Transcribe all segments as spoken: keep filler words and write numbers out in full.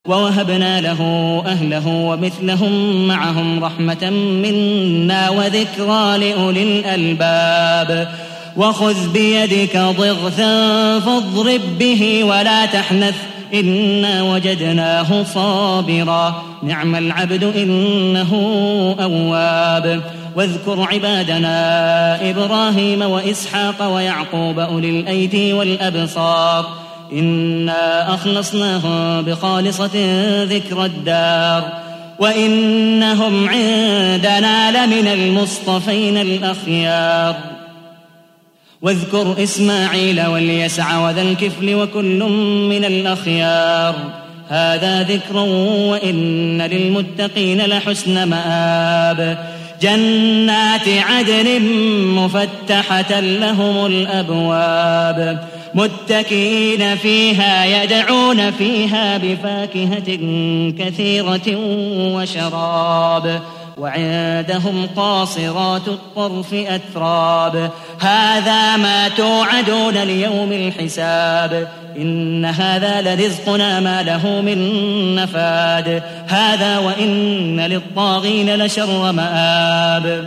ووهبنا له أهله ومثلهم معهم رحمة منا وذكرى لأولي الألباب وخذ بيدك ضغثا فاضرب به ولا تحنث إنا وجدناه صابرا نعم العبد إنه أواب واذكر عبادنا إبراهيم وإسحاق ويعقوب أولي الأيدي والأبصار إنا أخلصناهم بخالصة ذكر الدار وإنهم عندنا لمن المصطفين الأخيار واذكر إسماعيل واليسع وذا الكفل وكل من الأخيار هذا ذكر وإن للمتقين لحسن مآب جنات عدن مفتحة لهم الأبواب متكئين فيها يدعون فيها بفاكهة كثيرة وشراب وعندهم قاصرات الطرف أتراب هذا ما توعدون ليوم الحساب إن هذا لرزقنا ما له من نفاد هذا وإن للطاغين لشر مآب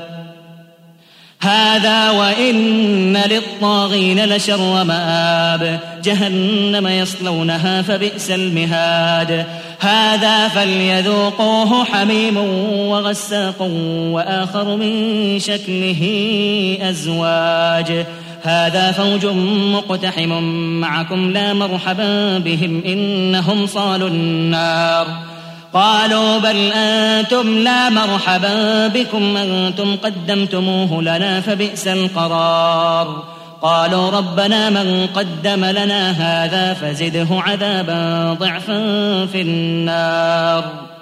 هذا وإن للطاغين لشر مآب جهنم يصلونها فبئس المهاد هذا فليذوقوه حميم وغساق وآخر من شكله أزواج هذا فوج مقتحم معكم لا مرحبا بهم إنهم صالوا النار قالوا بل أنتم لا مرحبا بكم أنتم قدمتموه لنا فبئس القرار قالوا ربنا من قدم لنا هذا فزده عذابا ضعفا في النار